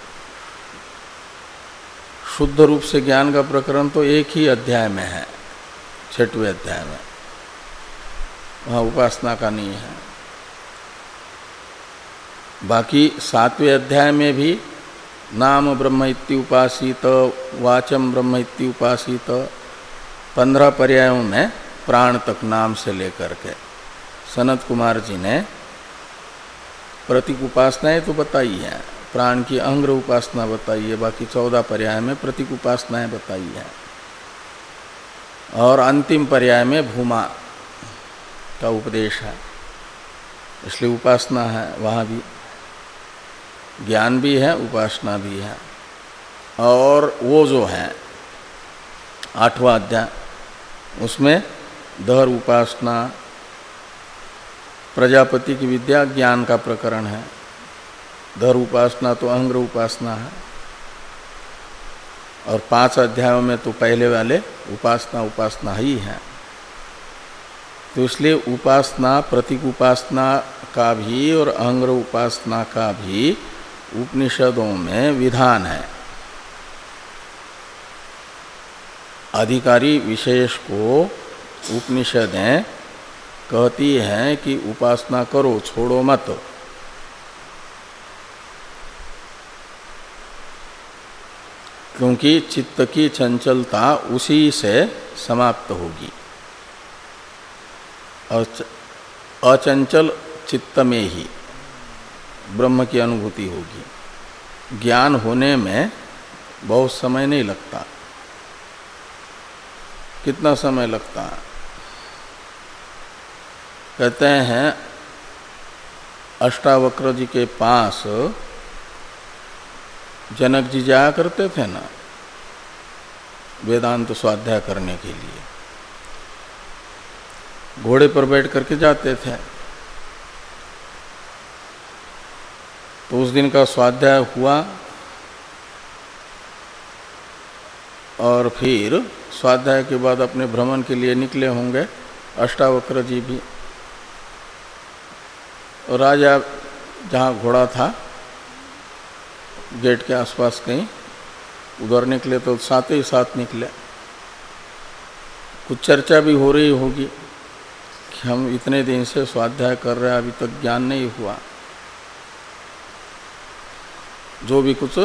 शुद्ध रूप से ज्ञान का प्रकरण तो एक ही अध्याय में है, छठवें अध्याय में, वहाँ उपासना का नहीं है। बाकी सातवें अध्याय में भी नाम ब्रह्म इति उपासित, वाचम ब्रह्म इति उपासित, पंद्रह पर्यायों में प्राण तक नाम से लेकर के सनत कुमार जी ने प्रतीक उपासनाएं तो बताई है, प्राण की अंग्र उपासना बताई है, बाकी चौदह पर्याय में प्रतीक उपासनाएं बताई है, और अंतिम पर्याय में भूमा का उपदेश है, इसलिए उपासना है। वहाँ भी ज्ञान भी है, उपासना भी है। और वो जो है आठवां अध्याय, उसमें दहर उपासना, प्रजापति की विद्या ज्ञान का प्रकरण है, दहर उपासना तो अहंग्र उपासना है। और पांच अध्यायों में तो पहले वाले उपासना उपासना ही है। तो इसलिए उपासना, प्रतीक उपासना का भी और अहंग्र उपासना का भी उपनिषदों में विधान है। अधिकारी विशेष को उपनिषदें कहती हैं कि उपासना करो, छोड़ो मत। क्योंकि चित्त की चंचलता उसी से समाप्त होगी और अचंचल चित्त में ही ब्रह्म की अनुभूति होगी। ज्ञान होने में बहुत समय नहीं लगता। कितना समय लगता है? कहते हैं अष्टावक्र जी के पास जनक जी जाया करते थे ना वेदांत स्वाध्याय करने के लिए, घोड़े पर बैठ करके जाते थे। तो उस दिन का स्वाध्याय हुआ और फिर स्वाध्याय के बाद अपने भ्रमण के लिए निकले होंगे अष्टावक्र जी भी। और राजा जहाँ घोड़ा था गेट के आसपास कहीं उधर निकले तो साथ ही साथ निकले। कुछ चर्चा भी हो रही होगी कि हम इतने दिन से स्वाध्याय कर रहे हैं, अभी तक ज्ञान नहीं हुआ। जो भी कुछ,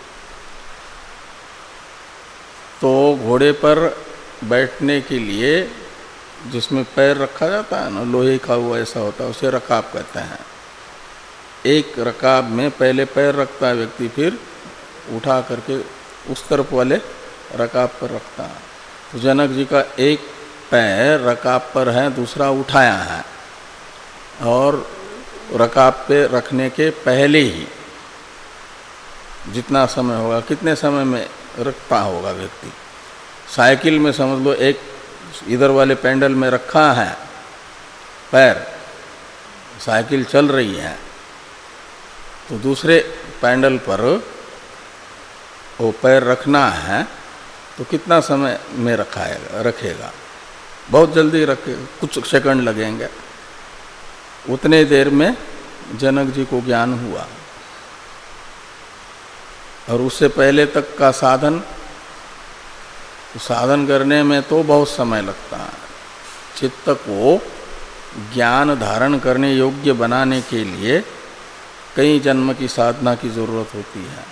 तो घोड़े पर बैठने के लिए जिसमें पैर रखा जाता है ना, लोहे का हुआ ऐसा होता है, उसे रकाब कहते हैं। एक रकाब में पहले पैर रखता है व्यक्ति, फिर उठा करके उस तरफ वाले रकाब पर रखता है। तो जनक जी का एक पैर रकाब पर है, दूसरा उठाया है, और रकाब पे रखने के पहले ही जितना समय होगा, कितने समय में रखता होगा व्यक्ति। साइकिल में समझ लो एक इधर वाले पैडल में रखा है पैर, साइकिल चल रही है, तो दूसरे पैडल पर वो पैर रखना है, तो कितना समय में रखाएगा रखेगा। बहुत जल्दी रखे, कुछ सेकंड लगेंगे। उतने देर में जनक जी को ज्ञान हुआ। और उससे पहले तक का साधन, साधन करने में तो बहुत समय लगता है। चित्त को ज्ञान धारण करने योग्य बनाने के लिए कई जन्म की साधना की जरूरत होती है।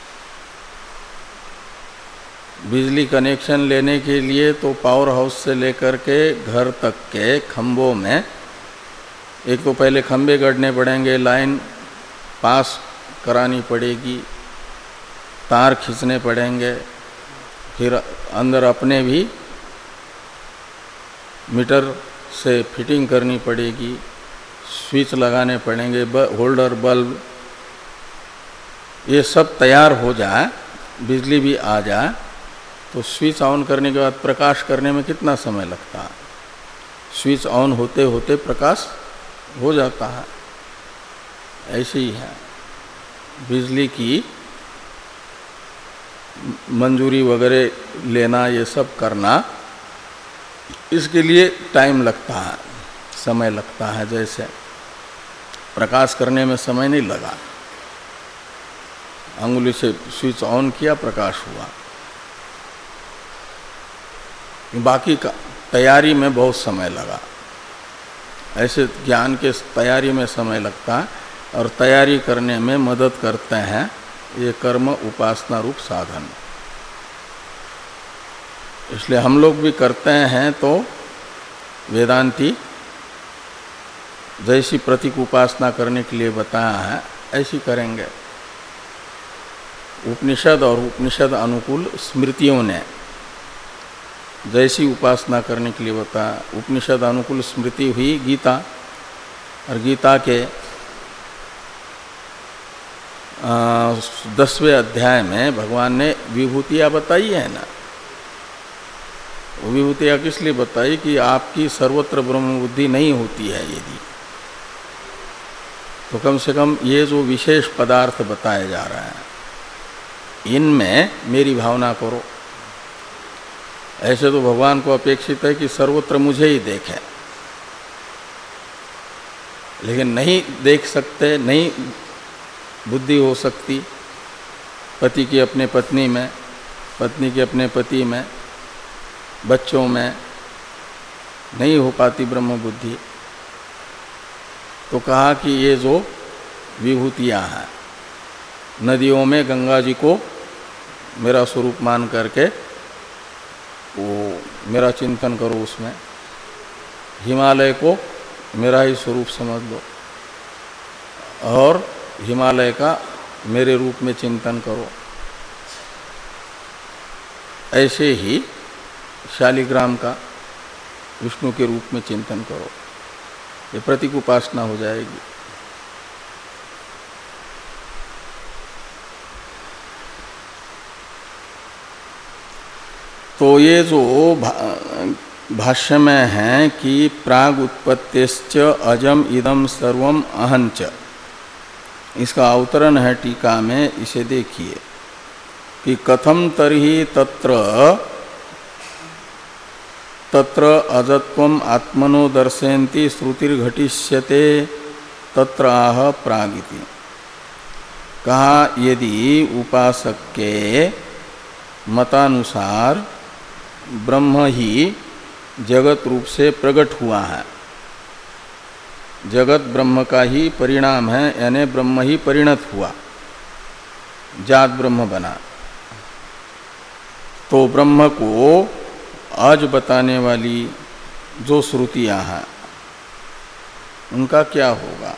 बिजली कनेक्शन लेने के लिए तो पावर हाउस से लेकर के घर तक के खंभों में एक तो पहले खंभे गढ़ने पड़ेंगे, लाइन पास करानी पड़ेगी, तार खींचने पड़ेंगे, फिर अंदर अपने भी मीटर से फिटिंग करनी पड़ेगी, स्विच लगाने पड़ेंगे, होल्डर, बल्ब, ये सब तैयार हो जाए, बिजली भी आ जाए तो स्विच ऑन करने के बाद प्रकाश करने में कितना समय लगता है। स्विच ऑन होते होते प्रकाश हो जाता है। ऐसे ही है, बिजली की मंजूरी वगैरह लेना, ये सब करना, इसके लिए टाइम लगता है, समय लगता है। जैसे प्रकाश करने में समय नहीं लगा, अंगुली से स्विच ऑन किया, प्रकाश हुआ। बाकी का तैयारी में बहुत समय लगा। ऐसे ज्ञान के तैयारी में समय लगता है, और तैयारी करने में मदद करते हैं ये कर्म उपासना रूप साधन। इसलिए हम लोग भी करते हैं तो वेदांती जैसी प्रतीक उपासना करने के लिए बताया है ऐसी करेंगे। उपनिषद और उपनिषद अनुकूल स्मृतियों ने जैसी उपासना करने के लिए बताया। उपनिषद अनुकूल स्मृति हुई गीता, और गीता के दसवें अध्याय में भगवान ने विभूतियाँ बताई है ना। वो विभूतियाँ किस लिए बताई कि आपकी सर्वत्र ब्रह्म बुद्धि नहीं होती है यदि, तो कम से कम ये जो विशेष पदार्थ बताए जा रहे हैं इनमें मेरी भावना करो। ऐसे तो भगवान को अपेक्षित है कि सर्वत्र मुझे ही देखे, लेकिन नहीं देख सकते, नहीं बुद्धि हो सकती। पति की अपने पत्नी में, पत्नी के अपने पति में, बच्चों में नहीं हो पाती ब्रह्म बुद्धि। तो कहा कि ये जो विभूतियाँ हैं, नदियों में गंगा जी को मेरा स्वरूप मान करके वो मेरा चिंतन करो, उसमें हिमालय को मेरा ही स्वरूप समझ लो, और हिमालय का मेरे रूप में चिंतन करो। ऐसे ही शालिग्राम का विष्णु के रूप में चिंतन करो, ये प्रतीक उपासना हो जाएगी। तो ये जो भा, भाष्य में है कि प्राग उत्पत्तिश्च अजम इदम सर्वम अहंच, इसका अवतरण है टीका में। इसे देखिए कि कथम तरहि तत्र तत्र अजत्वम आत्मनो दर्शयन्ति श्रुतिर्घटिष्यते तत्र आह प्रागिति। कहा यदि उपासक के मतानुसार ब्रह्म ही जगत रूप से प्रकट हुआ है, जगत ब्रह्म का ही परिणाम है, यानी ब्रह्म ही परिणत हुआ, जात ब्रह्म बना, तो ब्रह्म को आज बताने वाली जो श्रुतियां हैं उनका क्या होगा।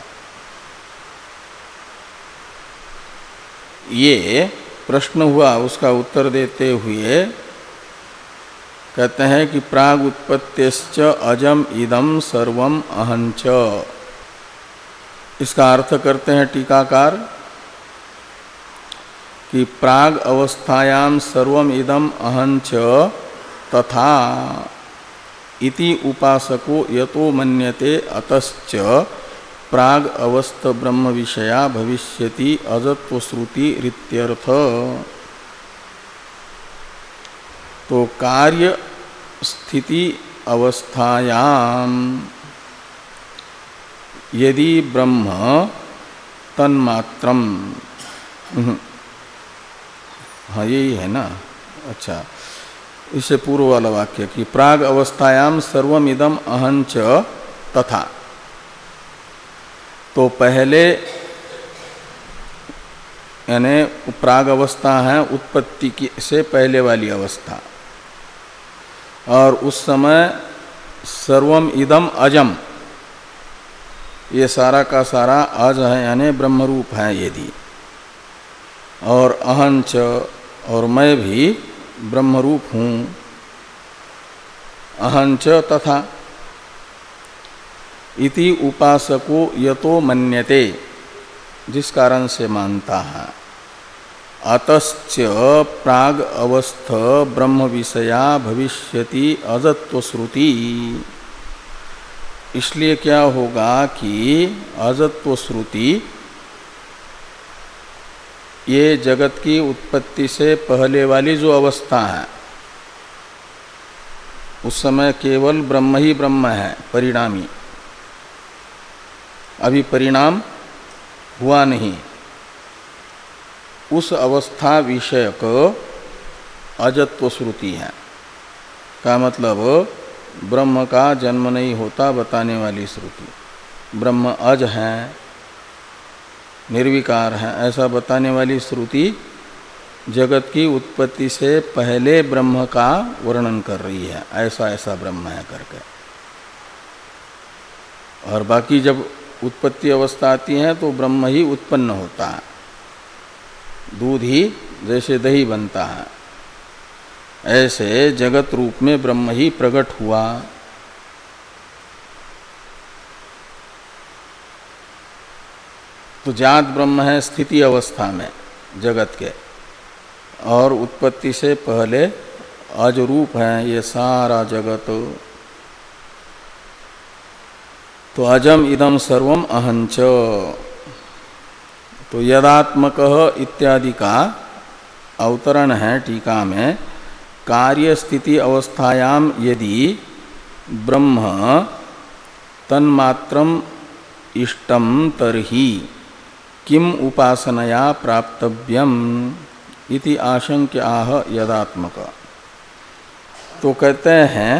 ये प्रश्न हुआ, उसका उत्तर देते हुए कहते हैं कि प्राग उत्पत्तिश्च अजम इदम सर्वम अहंच। इसका अर्थ करते हैं टीकाकार कि प्राग अवस्थायाम सर्वम इदम अहंच तथा इति उपासको यतो मन्यते अतश्च प्राग अवस्थ ब्रह्म विषया भविष्यति अजत्व श्रुति रित्यर्थ। तो कार्य स्थिति अवस्थायाम यदि ब्रह्म तन्मात्रम, हाँ यही है ना, अच्छा इससे पूर्व वाला वाक्य कि प्राग अवस्थायाम सर्वमिदम अहंच तथा, तो पहले यानी प्राग अवस्था है उत्पत्ति की से पहले वाली अवस्था, और उस समय सर्वम इदम अजम, ये सारा का सारा अज है यानी ब्रह्मरूप है यदि, और अहंच और मैं भी ब्रह्मरूप हूँ, अहंच तथा इति उपासको यतो मन्यते, जिस कारण से मानता है, अतश्च प्राग अवस्थ ब्रह्म विषया भविष्यति अजत्व श्रुति, इसलिए क्या होगा कि अजत्व श्रुति ये जगत की उत्पत्ति से पहले वाली जो अवस्था है उस समय केवल ब्रह्म ही ब्रह्म है परिणामी, अभी परिणाम हुआ नहीं, उस अवस्था विषयक अजत्व श्रुति है का मतलब ब्रह्म का जन्म नहीं होता बताने वाली श्रुति, ब्रह्म अज है निर्विकार है ऐसा बताने वाली श्रुति जगत की उत्पत्ति से पहले ब्रह्म का वर्णन कर रही है, ऐसा ऐसा ब्रह्म है करके। और बाकी जब उत्पत्ति अवस्था आती है तो ब्रह्म ही उत्पन्न होता है, दूध ही जैसे दही बनता है ऐसे जगत रूप में ब्रह्म ही प्रकट हुआ। तो जात ब्रह्म है स्थिति अवस्था में जगत के, और उत्पत्ति से पहले अज रूप है ये सारा जगत। तो अजम इदम सर्वम अहंच, तो यदात्मक इत्यादि का अवतरण है टीका में, कार्य स्थिति अवस्थायाम यदि ब्रह्म तन्मात्रम इष्टम तरहि किम उपासनया प्राप्तव्यम इति आशंक्य आह यदात्मक। तो कहते हैं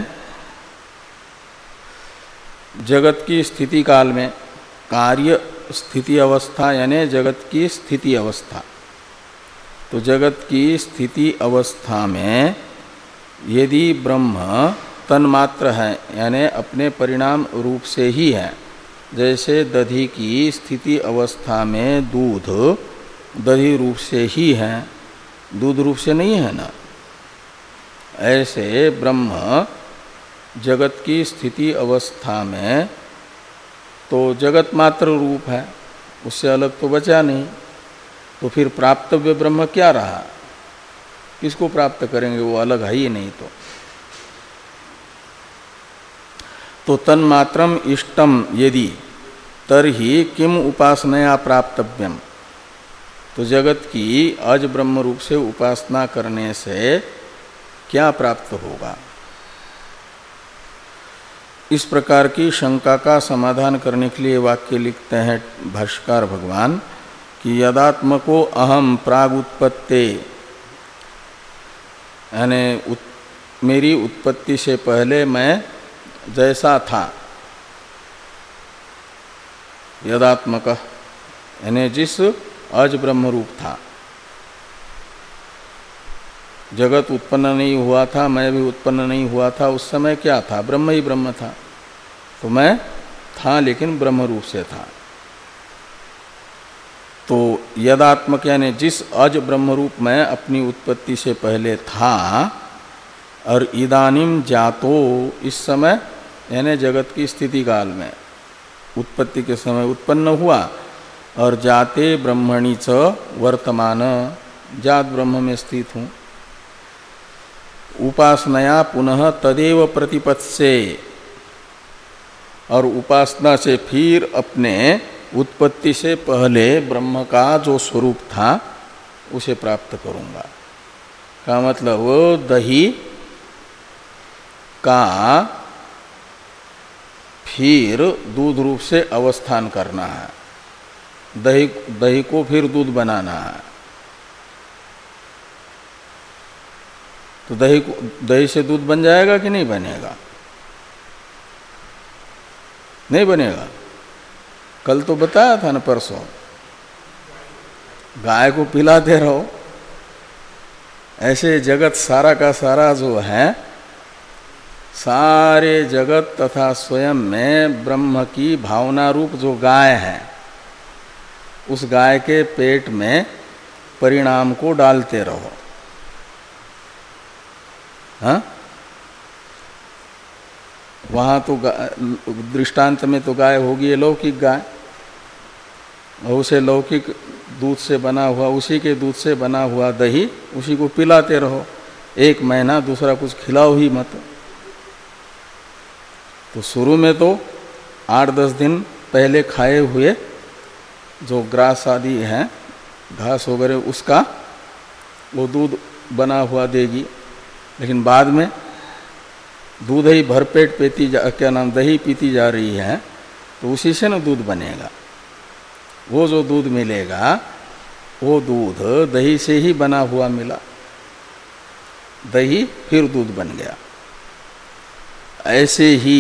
जगत की स्थिति काल में, कार्य स्थिति अवस्था यानी जगत की स्थिति अवस्था, तो जगत की स्थिति अवस्था में यदि ब्रह्म तन्मात्र है यानी अपने परिणाम रूप से ही है, जैसे दधि की स्थिति अवस्था में दूध दधि रूप से ही है, दूध रूप से नहीं है ना, ऐसे ब्रह्म जगत की स्थिति अवस्था में तो जगत मात्र रूप है, उससे अलग तो बचा नहीं। तो फिर प्राप्तव्य ब्रह्म क्या रहा, किसको प्राप्त करेंगे, वो अलग है ही नहीं। तो तो तन्मात्रम इष्टम यदि तरहि किम उपासनया प्राप्तव्यम, तो जगत की अज ब्रह्म रूप से उपासना करने से क्या प्राप्त होगा, इस प्रकार की शंका का समाधान करने के लिए वाक्य लिखते हैं भाष्यकार भगवान कि यदात्मको अहम प्रागुत्पत्ते, यानी उत, मेरी उत्पत्ति से पहले मैं जैसा था, यदात्मक यानी जिस अज ब्रह्म रूप था, जगत उत्पन्न नहीं हुआ था, मैं भी उत्पन्न नहीं हुआ था, उस समय क्या था, ब्रह्म ही ब्रह्म था। तो मैं था लेकिन ब्रह्म रूप से था। तो यदात्मक यानी जिस अज ब्रह्म रूप में अपनी उत्पत्ति से पहले था, और इदानीम जातो इस समय यानी जगत की स्थिति काल में उत्पत्ति के समय उत्पन्न हुआ, और जाते ब्रह्मणि च वर्तमान जात ब्रह्म में स्थित हूँ। उपासनया पुनः तदेव प्रतिपत्से, और उपासना से फिर अपने उत्पत्ति से पहले ब्रह्म का जो स्वरूप था उसे प्राप्त करूँगा। का मतलब वो दही का फिर दूध रूप से अवस्थान करना है, दही दही को फिर दूध बनाना है। तो दही को दही से दूध बन जाएगा कि नहीं बनेगा? नहीं बनेगा। कल तो बताया था ना, परसों, गाय को पिलाते रहो। ऐसे जगत सारा का सारा जो है, सारे जगत तथा स्वयं में ब्रह्म की भावना रूप जो गाय है, उस गाय के पेट में परिणाम को डालते रहो। हाँ, वहाँ तो दृष्टांत में तो गाय होगी ये लौकिक गाय, और उसे लौकिक दूध से बना हुआ, उसी के दूध से बना हुआ दही उसी को पिलाते रहो एक महीना, दूसरा कुछ खिलाओ ही मत। तो शुरू में तो आठ दस दिन पहले खाए हुए जो ग्रास आदि हैं, घास वगैरह, उसका वो दूध बना हुआ देगी। लेकिन बाद में दूध ही भरपेट पीती जा, क्या नाम, दही पीती जा रही है, तो उसी से ना दूध बनेगा। वो जो दूध मिलेगा वो दूध दही से ही बना हुआ मिला, दही फिर दूध बन गया। ऐसे ही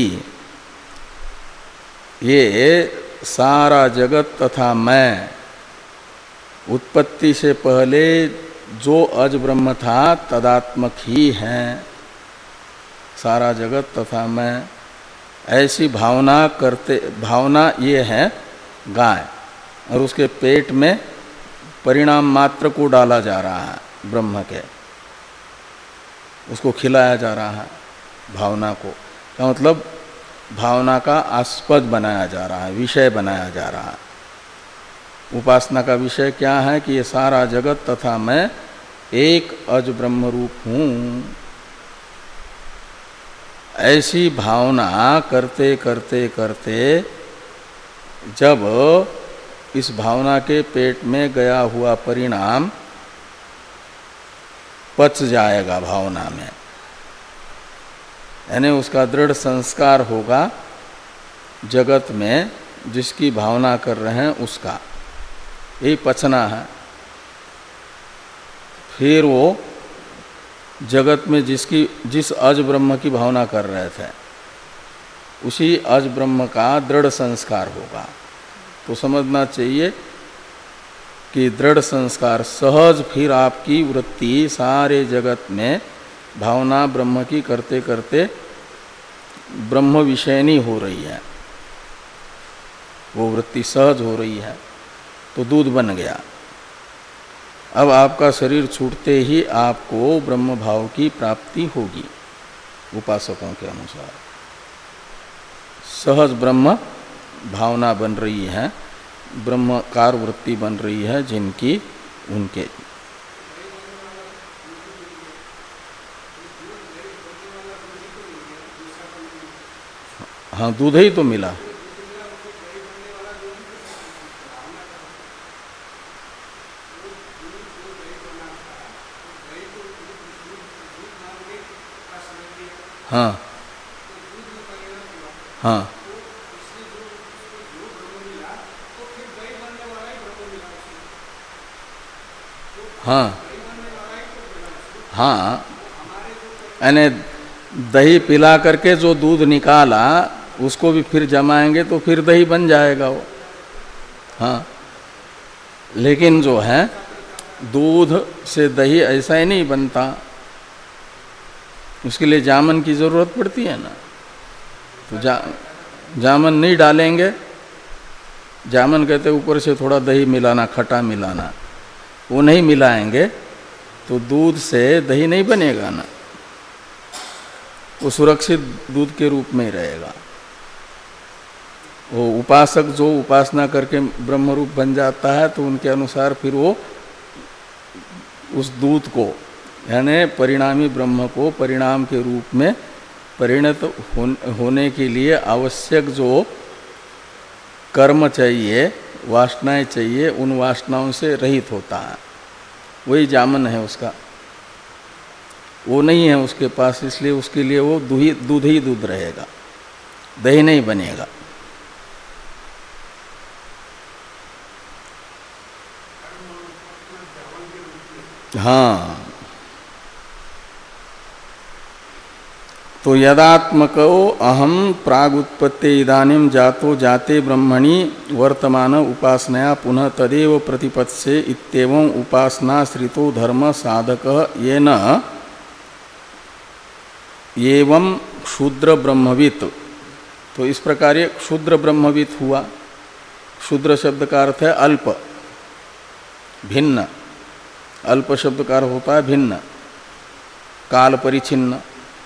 ये सारा जगत तथा मैं, उत्पत्ति से पहले जो अज ब्रह्म था तदात्मक ही है सारा जगत तथा मैं। ऐसी भावना करते, भावना ये है गाय, और उसके पेट में परिणाम मात्र को डाला जा रहा है ब्रह्म के, उसको खिलाया जा रहा है भावना को। का मतलब भावना का आस्पद बनाया जा रहा है, विषय बनाया जा रहा है। उपासना का विषय क्या है कि ये सारा जगत तथा मैं एक अज ब्रह्म रूप हूँ। ऐसी भावना करते करते करते जब इस भावना के पेट में गया हुआ परिणाम पच जाएगा भावना में, यानी उसका दृढ़ संस्कार होगा जगत में जिसकी भावना कर रहे हैं उसका, यही पचना है। फिर वो जगत में जिसकी जिस अज ब्रह्म की भावना कर रहे थे उसी अज ब्रह्म का दृढ़ संस्कार होगा। तो समझना चाहिए कि दृढ़ संस्कार सहज फिर आपकी वृत्ति सारे जगत में भावना ब्रह्म की करते करते ब्रह्म विषयनी हो रही है, वो वृत्ति सहज हो रही है, तो दूध बन गया। अब आपका शरीर छूटते ही आपको ब्रह्म भाव की प्राप्ति होगी उपासकों के अनुसार। सहज ब्रह्म भावना बन रही है, ब्रह्मकार वृत्ति बन रही है जिनकी, उनके। हाँ, दूध ही तो मिला। हाँ हाँ हाँ हाँ, यानी दही पिला करके जो दूध निकाला उसको भी फिर जमाएंगे तो फिर दही बन जाएगा वो। हाँ, लेकिन जो है दूध से दही ऐसा ही नहीं बनता, उसके लिए जामन की ज़रूरत पड़ती है ना। तो जा जामन नहीं डालेंगे, जामन कहते ऊपर से थोड़ा दही मिलाना, खट्टा मिलाना, वो नहीं मिलाएंगे तो दूध से दही नहीं बनेगा ना, वो सुरक्षित दूध के रूप में ही रहेगा। वो उपासक जो उपासना करके ब्रह्म रूप बन जाता है तो उनके अनुसार फिर वो उस दूध को, यानी परिणामी ब्रह्म को परिणाम के रूप में परिणत होने के लिए आवश्यक जो कर्म चाहिए, वासनाएं चाहिए, उन वासनाओं से रहित होता है। वही जामन है उसका, वो नहीं है उसके पास, इसलिए उसके लिए वो दूही दूध ही दूध रहेगा। दही नहीं बनेगा। हाँ, तो यदात्मको अहम प्रागुत्पत्ति इदानीं जातो जाते ब्रह्मणि वर्तमान उपासनया पुनः तदेव प्रतिपत्से इत्येवं उपासनाश्रितो धर्म साधक येन एवं क्षुद्र ब्रह्मवित्। तो इस प्रकार ये क्षुद्र ब्रह्मवित् हुआ। क्षुद्र शब्द का अर्थ है अल्प, भिन्न। अल्प शब्द का अर्थ होता है भिन्न, काल परिचिन्न।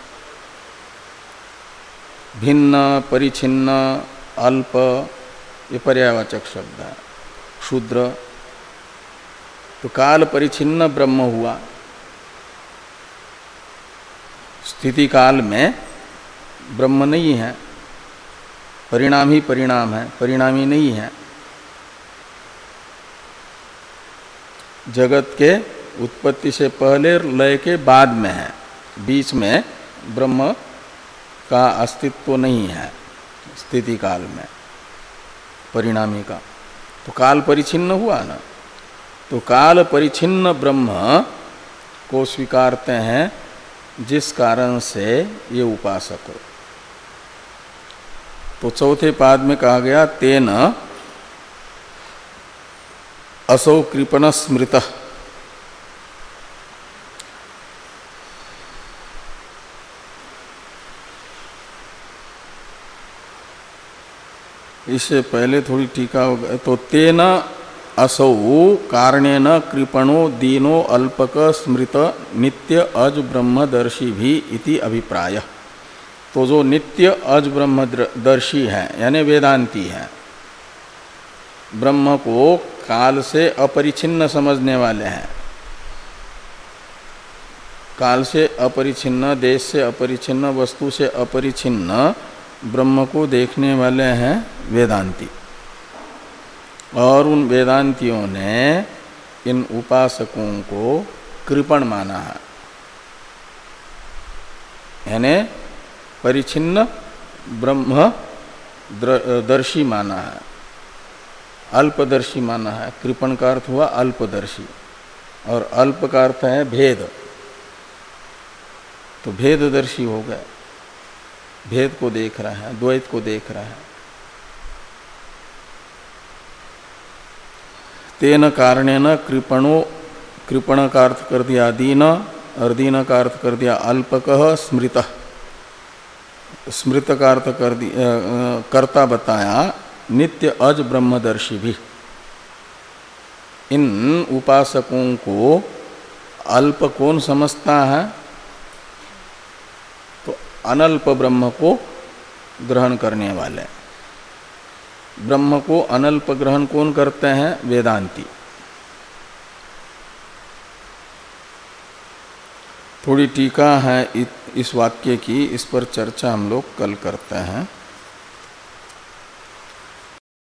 भिन्न, परिचिन्न, अल्प, ये पर्यायवाचक शब्द है। क्षुद्र तो काल परिचिन्न ब्रह्म हुआ। स्थिति काल में ब्रह्म नहीं है, परिणाम ही परिणाम है, परिणामी नहीं है। जगत के उत्पत्ति से पहले, लय के बाद में है, बीच में ब्रह्म का अस्तित्व नहीं है स्थिति काल में, परिणामी का। तो काल परिचिन्न हुआ ना। तो काल परिचिन्न ब्रह्म को स्वीकारते हैं जिस कारण से ये उपासक हो। तो चौथे पाद में कहा गया तेन असौ कृपण स्मृत। इससे पहले थोड़ी टीका होगा। तो तेन असौ कारणेन कृपणो दीनो अल्पक स्मृत नित्य अज ब्रह्मदर्शी भी इति अभिप्राय। तो जो नित्य अज ब्रह्मदर्शी है यानी वेदांती है, ब्रह्म को काल से अपरिछिन्न समझने वाले हैं, काल से अपरिछिन्न, देश से अपरिछिन्न, वस्तु से अपरिछिन्न ब्रह्म को देखने वाले हैं वेदांती। और उन वेदांतियों ने इन उपासकों को कृपण माना है, यानी परिचिन्न ब्रह्म दर्शी माना है, अल्पदर्शी माना है। कृपण का अर्थ हुआ अल्पदर्शी, और अल्प का अर्थ है भेद। तो भेददर्शी हो गए, भेद को देख रहा है, द्वैत को देख रहा है। तेन कारणेन कृपणो, कृपण का अर्थ कर दिया दीन, और दीन का अर्थ कर दिया अल्पकः स्मृत। स्मृत का अर्थ कर दिया, कर्ता बताया नित्य अज ब्रह्मदर्शी भी। इन उपासकों को अल्प कौन समझता है? तो अनल्प ब्रह्म को ग्रहण करने वाले। ब्रह्म को अनल्प ग्रहण कौन करते हैं? वेदांती। थोड़ी टीका है इस वाक्य की, इस पर चर्चा हम लोग कल करते हैं।